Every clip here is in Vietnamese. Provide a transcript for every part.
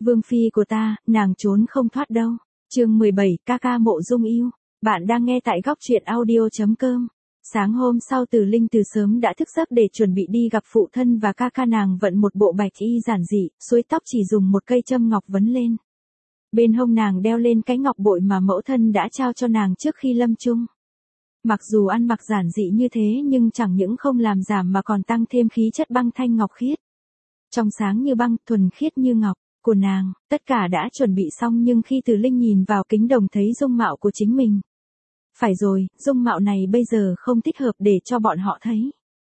Vương phi của ta, nàng trốn không thoát đâu. Chương 17, ca ca Mộ Dung Ưu. Bạn đang nghe tại góc truyện audio.com. Sáng hôm sau Từ Linh từ sớm đã thức giấc để chuẩn bị đi gặp phụ thân và ca ca nàng vận một bộ bạch y giản dị, xuôi tóc chỉ dùng một cây châm ngọc vấn lên. Bên hông nàng đeo lên cái ngọc bội mà mẫu thân đã trao cho nàng trước khi lâm chung. Mặc dù ăn mặc giản dị như thế nhưng chẳng những không làm giảm mà còn tăng thêm khí chất băng thanh ngọc khiết. Trong sáng như băng, thuần khiết như ngọc của nàng, tất cả đã chuẩn bị xong nhưng khi Từ Linh nhìn vào kính đồng thấy dung mạo của chính mình. Phải rồi, dung mạo này bây giờ không thích hợp để cho bọn họ thấy.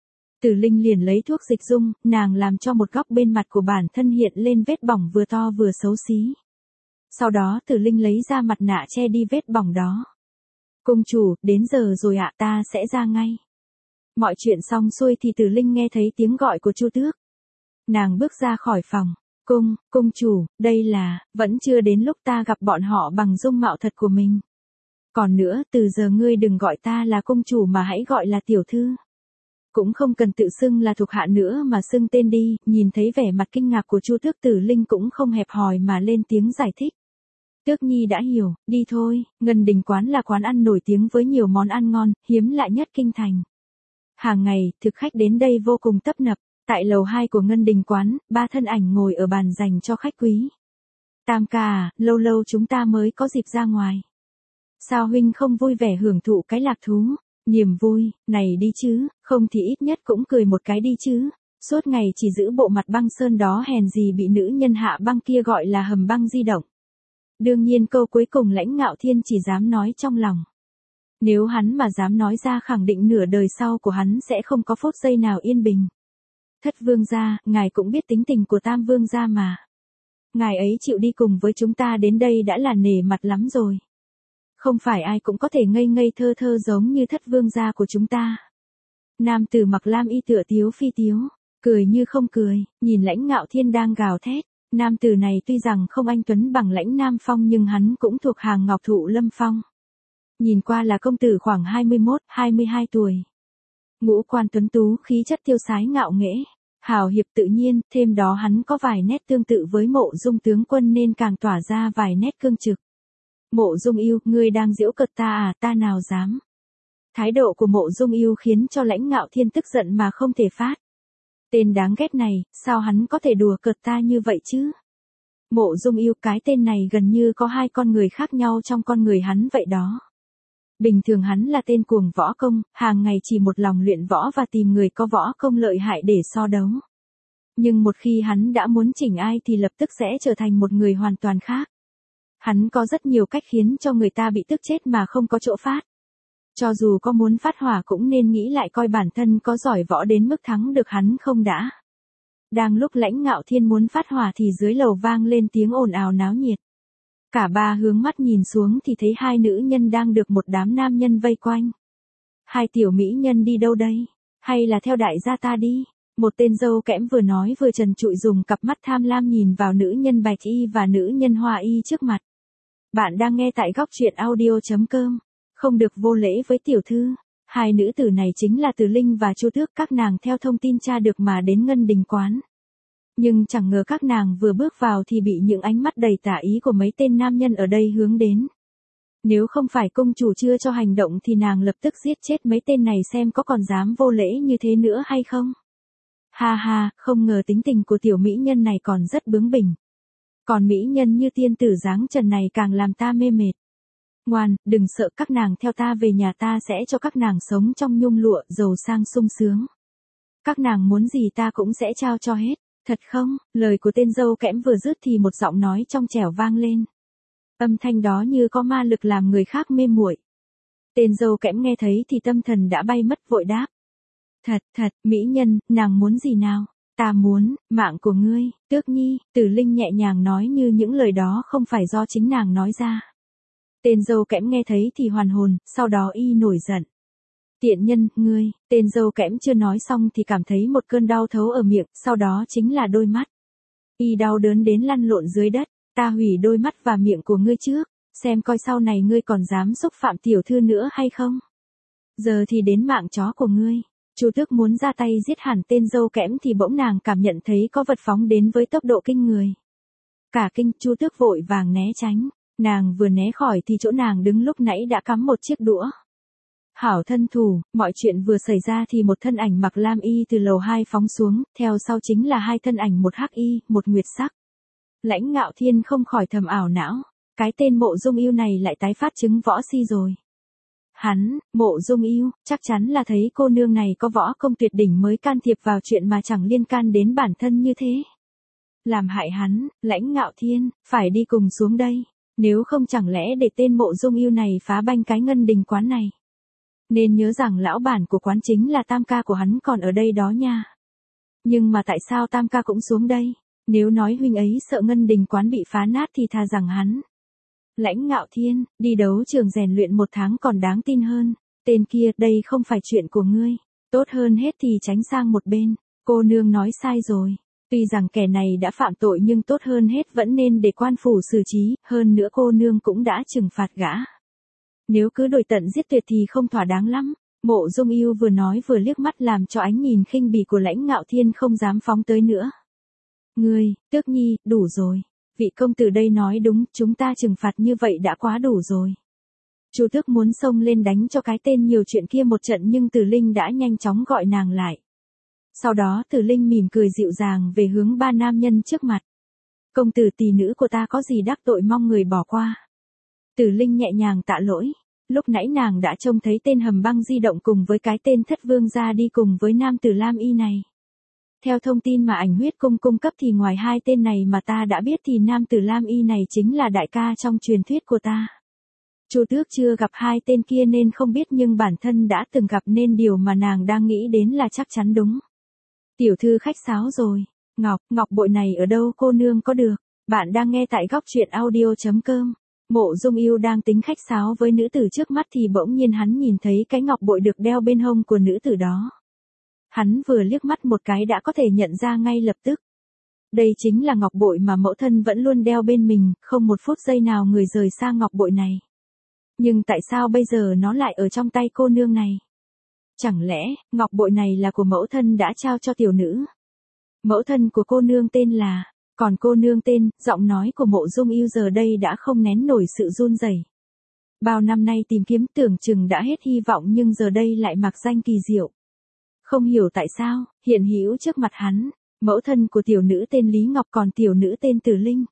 Từ Linh liền lấy thuốc dịch dung, nàng làm cho một góc bên mặt của bản thân hiện lên vết bỏng vừa to vừa xấu xí. Sau đó Từ Linh lấy ra mặt nạ che đi vết bỏng đó. Công chủ, đến giờ rồi ạ, ta sẽ ra ngay. Mọi chuyện xong xuôi thì Từ Linh nghe thấy tiếng gọi của Chu Tước. Nàng bước ra khỏi phòng. Công chủ, đây là, vẫn chưa đến lúc ta gặp bọn họ bằng dung mạo thật của mình. Còn nữa, từ giờ ngươi đừng gọi ta là công chủ mà hãy gọi là tiểu thư. Cũng không cần tự xưng là thuộc hạ nữa mà xưng tên đi. Nhìn thấy vẻ mặt kinh ngạc của Chu Tước, Từ Linh cũng không hẹp hòi mà lên tiếng giải thích. Tước Nhi đã hiểu, đi thôi. Ngân Đình Quán là quán ăn nổi tiếng với nhiều món ăn ngon, hiếm lạ nhất kinh thành. Hàng ngày, thực khách đến đây vô cùng tấp nập. Tại lầu 2 của Ngân Đình Quán, 3 thân ảnh ngồi ở bàn dành cho khách quý. Tam ca à, lâu lâu chúng ta mới có dịp ra ngoài. Sao huynh không vui vẻ hưởng thụ cái lạc thú, niềm vui, này đi chứ, không thì ít nhất cũng cười một cái đi chứ. Suốt ngày chỉ giữ bộ mặt băng sơn đó hèn gì bị nữ nhân hạ băng kia gọi là hầm băng di động. Đương nhiên câu cuối cùng Lãnh Ngạo Thiên chỉ dám nói trong lòng. Nếu hắn mà dám nói ra khẳng định nửa đời sau của hắn sẽ không có phút giây nào yên bình. Thất vương gia, ngài cũng biết tính tình của Tam vương gia mà. Ngài ấy chịu đi cùng với chúng ta đến đây đã là nể mặt lắm rồi. Không phải ai cũng có thể ngây ngây thơ thơ giống như thất vương gia của chúng ta. Nam tử mặc lam y tựa tiếu phi tiếu, cười như không cười, nhìn Lãnh Ngạo Thiên đang gào thét. Nam tử này tuy rằng không anh tuấn bằng Lãnh Nam Phong nhưng hắn cũng thuộc hàng ngọc thụ lâm phong. Nhìn qua là công tử khoảng 21-22 tuổi. Ngũ quan tuấn tú, khí chất tiêu sái ngạo nghễ, hào hiệp tự nhiên, thêm đó hắn có vài nét tương tự với Mộ Dung tướng quân nên càng tỏa ra vài nét cương trực. Mộ Dung Ưu, ngươi đang giễu cợt ta à, ta nào dám. Thái độ của Mộ Dung Ưu khiến cho Lãnh Ngạo Thiên tức giận mà không thể phát. Tên đáng ghét này, sao hắn có thể đùa cợt ta như vậy chứ? Mộ Dung Ưu, cái tên này gần như có hai con người khác nhau trong con người hắn vậy đó. Bình thường hắn là tên cuồng võ công, hàng ngày chỉ một lòng luyện võ và tìm người có võ công lợi hại để so đấu. Nhưng một khi hắn đã muốn chỉnh ai thì lập tức sẽ trở thành một người hoàn toàn khác. Hắn có rất nhiều cách khiến cho người ta bị tức chết mà không có chỗ phát. Cho dù có muốn phát hỏa cũng nên nghĩ lại coi bản thân có giỏi võ đến mức thắng được hắn không đã. Đang lúc Lãnh Ngạo Thiên muốn phát hỏa thì dưới lầu vang lên tiếng ồn ào náo nhiệt. Cả ba hướng mắt nhìn xuống thì thấy hai nữ nhân đang được một đám nam nhân vây quanh. Hai tiểu mỹ nhân đi đâu đây? Hay là theo đại gia ta đi? Một tên dâu kẽm vừa nói vừa trần trụi dùng cặp mắt tham lam nhìn vào nữ nhân bạch y và nữ nhân hoa y trước mặt. Bạn đang nghe tại góc truyện audio.com. Không được vô lễ với tiểu thư. Hai nữ tử này chính là Từ Linh và Chu Tước, các nàng theo thông tin tra được mà đến Ngân Đình Quán. Nhưng chẳng ngờ các nàng vừa bước vào thì bị những ánh mắt đầy tà ý của mấy tên nam nhân ở đây hướng đến. Nếu không phải công chủ chưa cho hành động thì nàng lập tức giết chết mấy tên này xem có còn dám vô lễ như thế nữa hay không. Ha ha, không ngờ tính tình của tiểu mỹ nhân này còn rất bướng bỉnh. Còn mỹ nhân như tiên tử dáng trần này càng làm ta mê mệt. Ngoan, đừng sợ, các nàng theo ta về nhà, ta sẽ cho các nàng sống trong nhung lụa, giàu sang sung sướng. Các nàng muốn gì ta cũng sẽ trao cho hết. Thật không? Lời của tên dâu kẽm vừa dứt thì một giọng nói trong trẻo vang lên. Âm thanh đó như có ma lực làm người khác mê muội. Tên dâu kẽm nghe thấy thì tâm thần đã bay mất, vội đáp. Thật, mỹ nhân, nàng muốn gì nào? Ta muốn, mạng của ngươi, Tước Nhi. Từ Linh nhẹ nhàng nói như những lời đó không phải do chính nàng nói ra. Tên dâu kẽm nghe thấy thì hoàn hồn, sau đó y nổi giận. Tiện nhân, ngươi, tên dâu kẽm chưa nói xong thì cảm thấy một cơn đau thấu ở miệng, sau đó chính là đôi mắt. Y đau đớn đến lăn lộn dưới đất, ta hủy đôi mắt và miệng của ngươi trước, xem coi sau này ngươi còn dám xúc phạm tiểu thư nữa hay không. Giờ thì đến mạng chó của ngươi. Chu Tước muốn ra tay giết hẳn tên dâu kẽm thì bỗng nàng cảm nhận thấy có vật phóng đến với tốc độ kinh người. Cả kinh, Chu Tước vội vàng né tránh. Nàng vừa né khỏi thì chỗ nàng đứng lúc nãy đã cắm một chiếc đũa. Hảo thân thủ, mọi chuyện vừa xảy ra thì một thân ảnh mặc lam y từ lầu 2 phóng xuống, theo sau chính là hai thân ảnh, một hắc y, một nguyệt sắc. Lãnh Ngạo Thiên không khỏi thầm ảo não, cái tên Mộ Dung Ưu này lại tái phát chứng võ si rồi. Hắn, Mộ Dung Ưu, chắc chắn là thấy cô nương này có võ công tuyệt đỉnh mới can thiệp vào chuyện mà chẳng liên can đến bản thân như thế. Làm hại hắn, Lãnh Ngạo Thiên, phải đi cùng xuống đây, nếu không chẳng lẽ để tên Mộ Dung Ưu này phá banh cái Ngân Đình quán này. Nên nhớ rằng lão bản của quán chính là tam ca của hắn còn ở đây đó nha. Nhưng mà tại sao tam ca cũng xuống đây? Nếu nói huynh ấy sợ Ngân Đình quán bị phá nát thì thà rằng hắn. Lãnh Ngạo Thiên, đi đấu trường rèn luyện 1 tháng còn đáng tin hơn. Tên kia, đây không phải chuyện của ngươi. Tốt hơn hết thì tránh sang một bên. Cô nương nói sai rồi. Tuy rằng kẻ này đã phạm tội nhưng tốt hơn hết vẫn nên để quan phủ xử trí. Hơn nữa cô nương cũng đã trừng phạt gã. Nếu cứ đuổi tận giết tuyệt thì không thỏa đáng lắm. Mộ Dung Ưu vừa nói vừa liếc mắt làm cho ánh nhìn khinh bỉ của Lãnh Ngạo Thiên không dám phóng tới nữa. Ngươi, Tước Nhi, đủ rồi. Vị công tử đây nói đúng, chúng ta trừng phạt như vậy đã quá đủ rồi. Chu Tước muốn xông lên đánh cho cái tên nhiều chuyện kia một trận nhưng Tử Linh đã nhanh chóng gọi nàng lại. Sau đó Tử Linh mỉm cười dịu dàng về hướng 3 nam nhân trước mặt. Công tử tỷ nữ của ta có gì đắc tội mong người bỏ qua. Tử Linh nhẹ nhàng tạ lỗi. Lúc nãy nàng đã trông thấy tên Hầm Băng di động cùng với cái tên Thất Vương gia đi cùng với nam tử lam y này. Theo thông tin mà Ảnh Huyết Cung cung cấp thì ngoài hai tên này mà ta đã biết thì nam tử lam y này chính là đại ca trong truyền thuyết của ta. Chu Tước chưa gặp hai tên kia nên không biết nhưng bản thân đã từng gặp nên điều mà nàng đang nghĩ đến là chắc chắn đúng. Tiểu thư khách sáo rồi. Ngọc bội này ở đâu cô nương có được? Bạn đang nghe tại góc truyện audio.com. Mộ Dung Ưu đang tính khách sáo với nữ tử trước mắt thì bỗng nhiên hắn nhìn thấy cái ngọc bội được đeo bên hông của nữ tử đó. Hắn vừa liếc mắt một cái đã có thể nhận ra ngay lập tức. Đây chính là ngọc bội mà mẫu thân vẫn luôn đeo bên mình, không một phút giây nào người rời xa ngọc bội này. Nhưng tại sao bây giờ nó lại ở trong tay cô nương này? Chẳng lẽ, ngọc bội này là của mẫu thân đã trao cho tiểu nữ? Mẫu thân của cô nương tên là... Còn cô nương tên, giọng nói của Mộ Dung Ưu giờ đây đã không nén nổi sự run rẩy. Bao năm nay tìm kiếm tưởng chừng đã hết hy vọng nhưng giờ đây lại mặc danh kỳ diệu. Không hiểu tại sao, hiện hữu trước mặt hắn, mẫu thân của tiểu nữ tên Lý Ngọc còn tiểu nữ tên Tử Linh.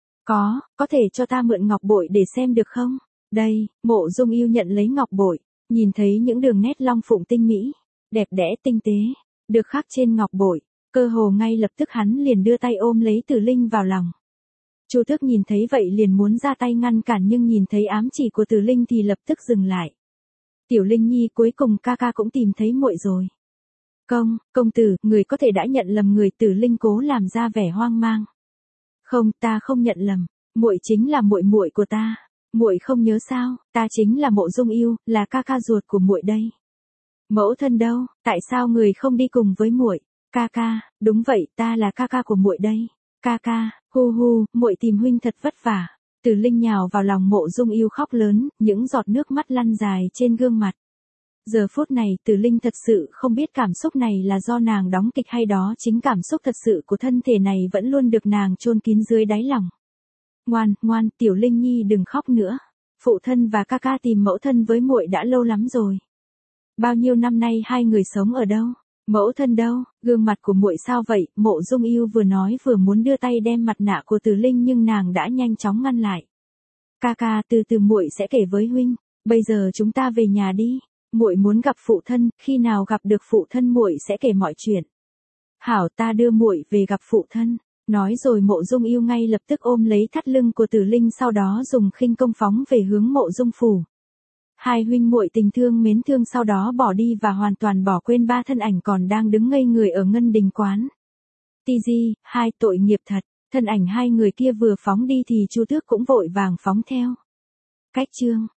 Có thể cho ta mượn ngọc bội để xem được không? Đây, Mộ Dung Ưu nhận lấy ngọc bội, nhìn thấy những đường nét long phụng tinh mỹ, đẹp đẽ tinh tế, được khắc trên ngọc bội. Cơ hồ ngay lập tức hắn liền đưa tay ôm lấy Tử Linh vào lòng. Chu Tước nhìn thấy vậy liền muốn ra tay ngăn cản nhưng nhìn thấy ám chỉ của Tử Linh thì lập tức dừng lại. Tiểu Linh Nhi cuối cùng ca ca cũng tìm thấy muội rồi. Công tử, người có thể đã nhận lầm người. Tử Linh cố làm ra vẻ hoang mang. Không, ta không nhận lầm, muội chính là muội của ta. Muội không nhớ sao, ta chính là Mộ Dung Ưu, là ca ca ruột của muội đây. Mẫu thân đâu, tại sao người không đi cùng với muội? Ca, đúng vậy, ta là ca ca của muội đây. Ca, hu, muội tìm huynh thật vất vả. Tử Linh nhào vào lòng Mộ Dung Ưu khóc lớn, những giọt nước mắt lăn dài trên gương mặt. Giờ phút này Tử Linh thật sự không biết cảm xúc này là do nàng đóng kịch hay đó chính cảm xúc thật sự của thân thể này vẫn luôn được nàng chôn kín dưới đáy lòng. Ngoan, Tiểu Linh Nhi đừng khóc nữa. Phụ thân và ca ca tìm mẫu thân với muội đã lâu lắm rồi. Bao nhiêu năm nay hai người sống ở đâu? Mẫu thân đâu? Gương mặt của muội sao vậy? Mộ Dung Ưu vừa nói vừa muốn đưa tay đem mặt nạ của Tử Linh nhưng nàng đã nhanh chóng ngăn lại. Ca, từ từ muội sẽ kể với huynh. Bây giờ chúng ta về nhà đi. Muội muốn gặp phụ thân, khi nào gặp được phụ thân muội sẽ kể mọi chuyện. Hảo, ta đưa muội về gặp phụ thân. Nói rồi Mộ Dung Ưu ngay lập tức ôm lấy thắt lưng của Tử Linh sau đó dùng khinh công phóng về hướng Mộ Dung phủ. Hai huynh muội tình thương mến thương sau đó bỏ đi và hoàn toàn bỏ quên 3 thân ảnh còn đang đứng ngây người ở Ngân Đình quán. Hai tội nghiệp thật, thân ảnh hai người kia vừa phóng đi thì Chu Tước cũng vội vàng phóng theo. Cách chương